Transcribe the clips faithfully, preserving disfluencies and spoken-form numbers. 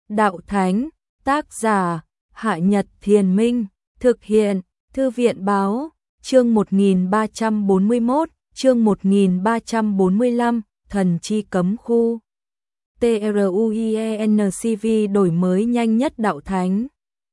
đạo thánh, tác giả, Hạ Nhật Thiền Minh, thực hiện, Thư viện Báo, chương một nghìn ba trăm bốn mươi mốt, chương một nghìn ba trăm bốn mươi lăm, thần chi cấm khu. TRUIENCV đổi mới nhanh nhất đạo thánh.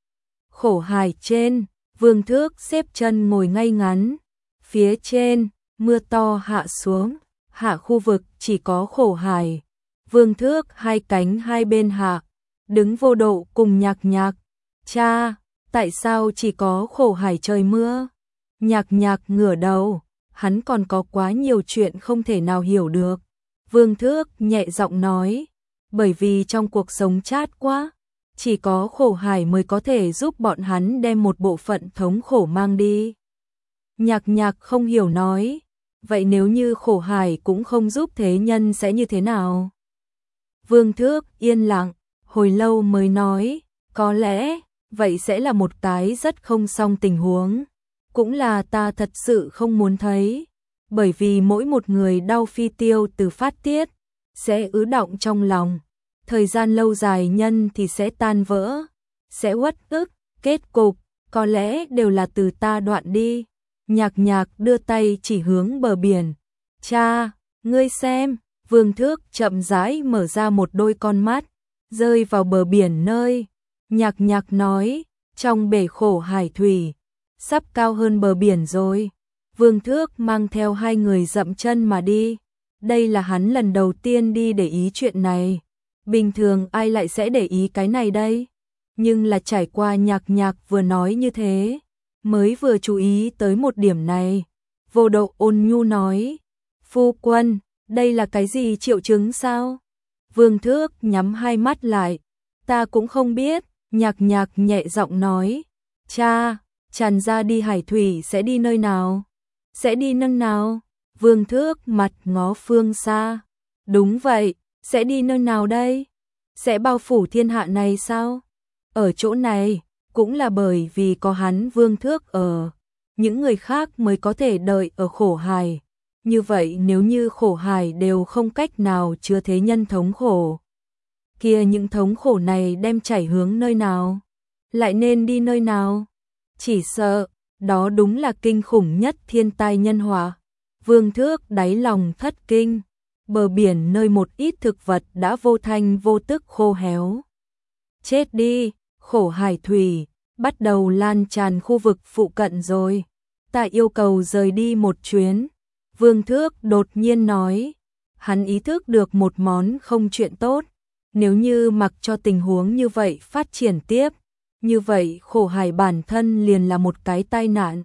Khổ hải trên, Vương Thước xếp chân ngồi ngay ngắn. Phía trên, mưa to hạ xuống, hạ khu vực chỉ có khổ hải. Vương Thước hai cánh hai bên hạ, đứng vô độ cùng Nhạc Nhạc. Cha, tại sao chỉ có khổ hải trời mưa? Nhạc Nhạc ngửa đầu, hắn còn có quá nhiều chuyện không thể nào hiểu được. Vương Thước nhẹ giọng nói, bởi vì trong cuộc sống chát quá, chỉ có khổ hải mới có thể giúp bọn hắn đem một bộ phận thống khổ mang đi. Nhạc Nhạc không hiểu nói, vậy nếu như khổ hải cũng không giúp thế nhân sẽ như thế nào? Vương Thước yên lặng, hồi lâu mới nói, có lẽ, vậy sẽ là một cái rất không xong tình huống. Cũng là ta thật sự không muốn thấy, bởi vì mỗi một người đau phi tiêu từ phát tiết, sẽ ứ đọng trong lòng. Thời gian lâu dài nhân thì sẽ tan vỡ, sẽ uất ức, kết cục, có lẽ đều là từ ta đoạn đi. Nhạc Nhạc đưa tay chỉ hướng bờ biển. Cha, ngươi xem, Vương Thước chậm rãi mở ra một đôi con mắt, rơi vào bờ biển nơi. Nhạc Nhạc nói, trong bể khổ hải thủy, sắp cao hơn bờ biển rồi. Vương Thước mang theo hai người dậm chân mà đi. Đây là hắn lần đầu tiên đi để ý chuyện này. Bình thường ai lại sẽ để ý cái này đây? Nhưng là trải qua Nhạc Nhạc vừa nói như thế, mới vừa chú ý tới một điểm này. Vô độ ôn nhu nói, phu quân, đây là cái gì triệu chứng sao? Vương Thước nhắm hai mắt lại, ta cũng không biết. Nhạc Nhạc nhẹ giọng nói, cha, tràn ra đi hải thủy sẽ đi nơi nào? Sẽ đi nơi nào? Vương Thước mặt ngó phương xa. Đúng vậy, sẽ đi nơi nào đây? Sẽ bao phủ thiên hạ này sao? Ở chỗ này, cũng là bởi vì có hắn Vương Thước ở, những người khác mới có thể đợi ở khổ hải. Như vậy nếu như khổ hải đều không cách nào chứa thế nhân thống khổ, kia những thống khổ này đem chảy hướng nơi nào? Lại nên đi nơi nào? Chỉ sợ, đó đúng là kinh khủng nhất thiên tai nhân họa. Vương Thước đáy lòng thất kinh, bờ biển nơi một ít thực vật đã vô thanh vô tức khô héo. Chết đi, khổ hải thủy, bắt đầu lan tràn khu vực phụ cận rồi. Ta yêu cầu rời đi một chuyến. Vương Thước đột nhiên nói, hắn ý thức được một món không chuyện tốt. Nếu như mặc cho tình huống như vậy phát triển tiếp, như vậy khổ hải bản thân liền là một cái tai nạn.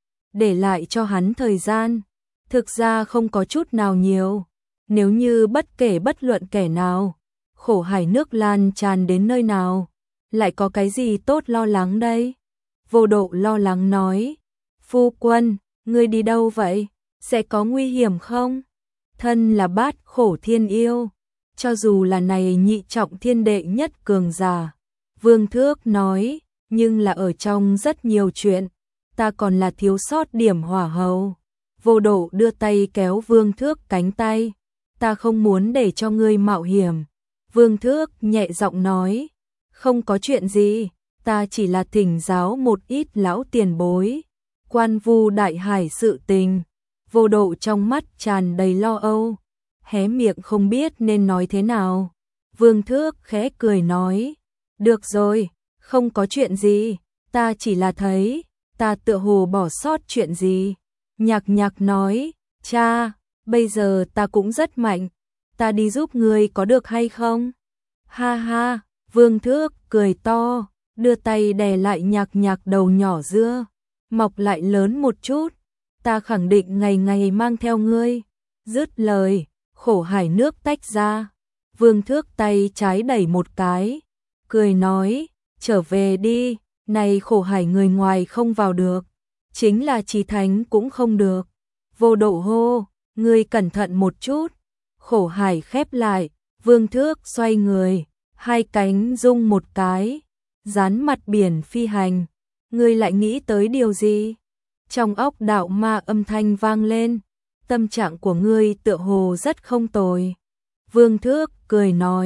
Để lại cho hắn thời gian, thực ra không có chút nào nhiều. Nếu như bất kể bất luận kẻ nào, khổ hải nước lan tràn đến nơi nào, lại có cái gì tốt lo lắng đây? Vô độ lo lắng nói, phu quân, ngươi đi đâu vậy? Sẽ có nguy hiểm không? Thân là bát khổ thiên yêu, cho dù là này nhị trọng thiên đệ nhất cường giả. Vương Thước nói, nhưng là ở trong rất nhiều chuyện, ta còn là thiếu sót điểm hỏa hầu. Vô độ đưa tay kéo Vương Thước cánh tay, ta không muốn để cho ngươi mạo hiểm. Vương Thước nhẹ giọng nói, không có chuyện gì, ta chỉ là thỉnh giáo một ít lão tiền bối, quan vu đại hải sự tình. Vô độ trong mắt tràn đầy lo âu, hé miệng không biết nên nói thế nào. Vương Thước khẽ cười nói, được rồi, không có chuyện gì, ta chỉ là thấy, ta tựa hồ bỏ sót chuyện gì. Nhạc Nhạc nói, cha, bây giờ ta cũng rất mạnh, ta đi giúp ngươi có được hay không? Ha ha, Vương Thước cười to, đưa tay đè lại Nhạc Nhạc đầu nhỏ dưa, mọc lại lớn một chút, ta khẳng định ngày ngày mang theo ngươi. Dứt lời, khổ hải nước tách ra, Vương Thước tay trái đẩy một cái, cười nói, trở về đi, này khổ hải người ngoài không vào được, chính là chí thánh cũng không được. Vô độ hô, ngươi cẩn thận một chút. Khổ hải khép lại, Vương Thước xoay người, hai cánh rung một cái, dán mặt biển phi hành. Ngươi lại nghĩ tới điều gì? Trong óc đạo ma âm thanh vang lên, tâm trạng của ngươi tựa hồ rất không tồi. Vương Thước cười nói,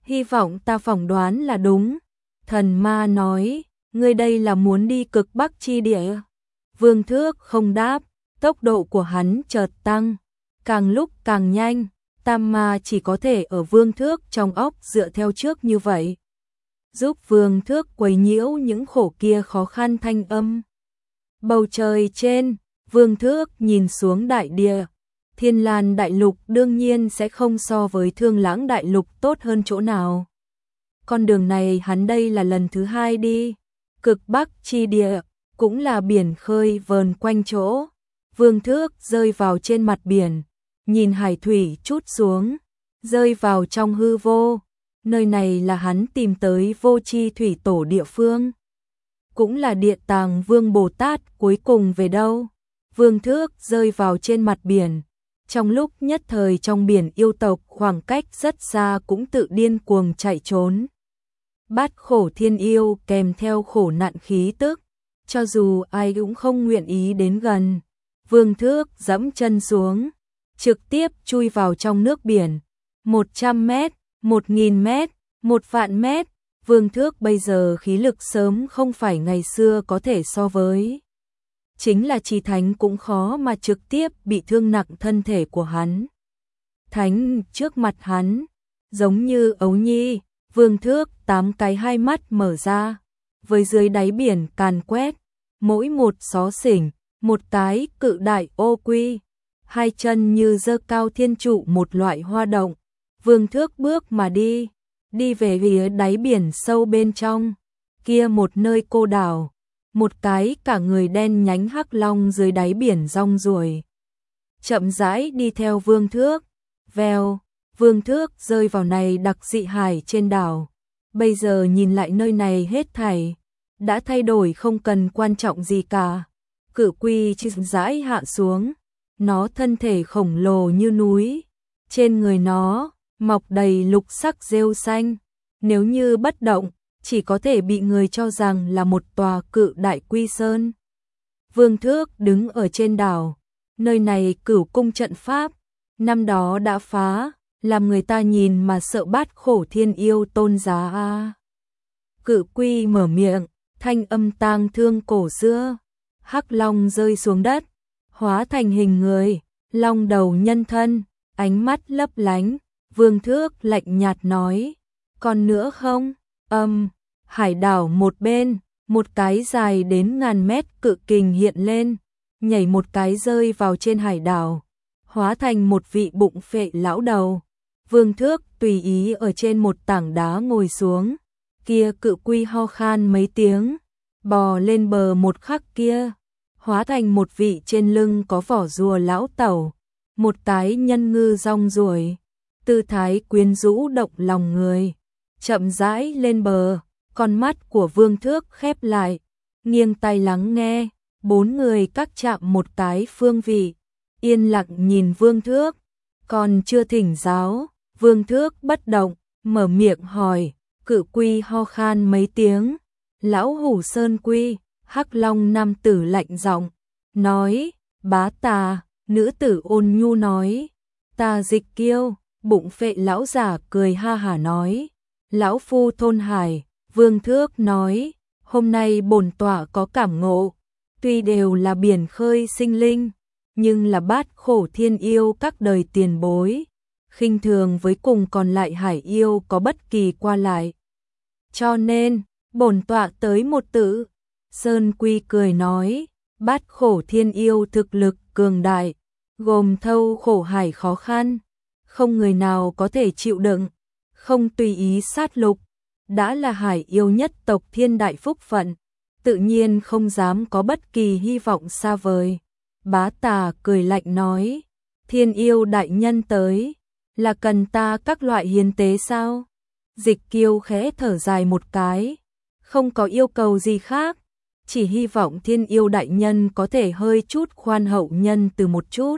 hy vọng ta phỏng đoán là đúng. Thần ma nói, ngươi đây là muốn đi cực bắc chi địa. Vương Thước không đáp, tốc độ của hắn chợt tăng, càng lúc càng nhanh, tam ma chỉ có thể ở Vương Thước trong óc dựa theo trước như vậy, giúp Vương Thước quấy nhiễu những khổ kia khó khăn thanh âm. Bầu trời trên, Vương Thước nhìn xuống đại địa, Thiên Lan đại lục đương nhiên sẽ không so với Thương Lãng đại lục tốt hơn chỗ nào. Con đường này hắn đây là lần thứ hai đi, cực bắc chi địa, cũng là biển khơi vờn quanh chỗ. Vương Thước rơi vào trên mặt biển, nhìn hải thủy chút xuống, rơi vào trong hư vô. Nơi này là hắn tìm tới Vô Chi Thủy Tổ địa phương, cũng là Địa Tàng Vương Bồ Tát cuối cùng về đâu. Vương Thước rơi vào trên mặt biển, trong lúc nhất thời trong biển yêu tộc khoảng cách rất xa cũng tự điên cuồng chạy trốn. Bát khổ thiên yêu kèm theo khổ nạn khí tức, cho dù ai cũng không nguyện ý đến gần. Vương Thước giẫm chân xuống, trực tiếp chui vào trong nước biển. Một trăm mét, một nghìn mét, một vạn mét, Vương Thước bây giờ khí lực sớm không phải ngày xưa có thể so với. Chính là Chí Thánh cũng khó mà trực tiếp bị thương nặng thân thể của hắn. Thánh trước mặt hắn, giống như ấu nhi, Vương Thước tám cái hai mắt mở ra, với dưới đáy biển càn quét, mỗi một xó xỉnh, một cái cự đại ô quy, hai chân như giơ cao thiên trụ một loại hoa động. Vương Thước bước mà đi, đi về phía đáy biển sâu bên trong, kia một nơi cô đảo, một cái cả người đen nhánh hắc long dưới đáy biển rong ruổi. Chậm rãi đi theo Vương Thước, vèo, Vương Thước rơi vào này đặc dị hải trên đảo. Bây giờ nhìn lại nơi này hết thảy đã thay đổi, không cần quan trọng gì cả. Cự quy chậm rãi hạ xuống, nó thân thể khổng lồ như núi, trên người nó mọc đầy lục sắc rêu xanh, nếu như bất động, chỉ có thể bị người cho rằng là một tòa cự đại quy sơn. Vương Thước đứng ở trên đảo, nơi này cửu cung trận pháp, năm đó đã phá, làm người ta nhìn mà sợ bát khổ thiên yêu tôn giá a. Cự quy mở miệng, thanh âm tang thương cổ xưa, hắc long rơi xuống đất, hóa thành hình người, long đầu nhân thân, ánh mắt lấp lánh. Vương Thước lạnh nhạt nói, còn nữa không? Âm, hải đảo một bên, một cái dài đến ngàn mét cự kình hiện lên, nhảy một cái rơi vào trên hải đảo, hóa thành một vị bụng phệ lão đầu. Vương Thước tùy ý ở trên một tảng đá ngồi xuống, kia cự quy ho khan mấy tiếng, bò lên bờ một khắc kia, hóa thành một vị trên lưng có vỏ rùa lão tẩu, một cái nhân ngư rong ruổi, tư thái quyến rũ động lòng người, chậm rãi lên bờ. Con mắt của Vương Thước khép lại, nghiêng tai lắng nghe, bốn người các chạm một cái phương vị, yên lặng nhìn Vương Thước, còn chưa thỉnh giáo. Vương Thước bất động, mở miệng hỏi, cự quy ho khan mấy tiếng, lão hủ sơn quy, hắc long nam tử lạnh giọng nói, bá tà. Nữ tử ôn nhu nói, ta Dịch Kiêu. Bụng phệ lão giả cười ha hả nói, lão phu thôn hải. Vương Thước nói, hôm nay bổn tọa có cảm ngộ, tuy đều là biển khơi sinh linh, nhưng là bát khổ thiên yêu các đời tiền bối, khinh thường với cùng còn lại hải yêu có bất kỳ qua lại. Cho nên, bổn tọa tới một tự. Sơn Quy cười nói, bát khổ thiên yêu thực lực cường đại, gồm thâu khổ hải khó khăn, không người nào có thể chịu đựng, không tùy ý sát lục, đã là hải yêu nhất tộc thiên đại phúc phận, tự nhiên không dám có bất kỳ hy vọng xa vời. Bá tà cười lạnh nói, thiên yêu đại nhân tới, là cần ta các loại hiến tế sao? Dịch Kiêu khẽ thở dài một cái, không có yêu cầu gì khác, chỉ hy vọng thiên yêu đại nhân có thể hơi chút khoan hậu nhân từ một chút.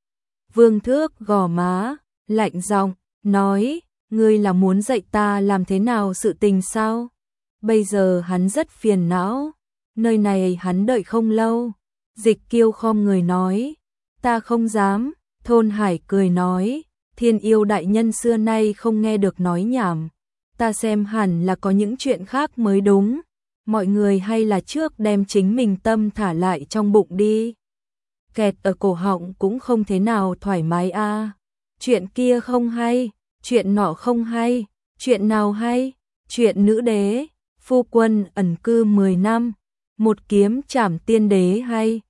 Vương Thước gò má, lạnh giọng nói, ngươi là muốn dạy ta làm thế nào sự tình sao? Bây giờ hắn rất phiền não, nơi này hắn đợi không lâu. Dịch Kiêu khom người nói, ta không dám. Thôn Hải cười nói, thiên yêu đại nhân xưa nay không nghe được nói nhảm, ta xem hẳn là có những chuyện khác mới đúng. Mọi người hay là trước đem chính mình tâm thả lại trong bụng đi. Kẹt ở cổ họng cũng không thế nào thoải mái a. À. Chuyện kia không hay, chuyện nọ không hay, chuyện nào hay? Chuyện nữ đế, phu quân ẩn cư mười năm, một kiếm trảm tiên đế hay?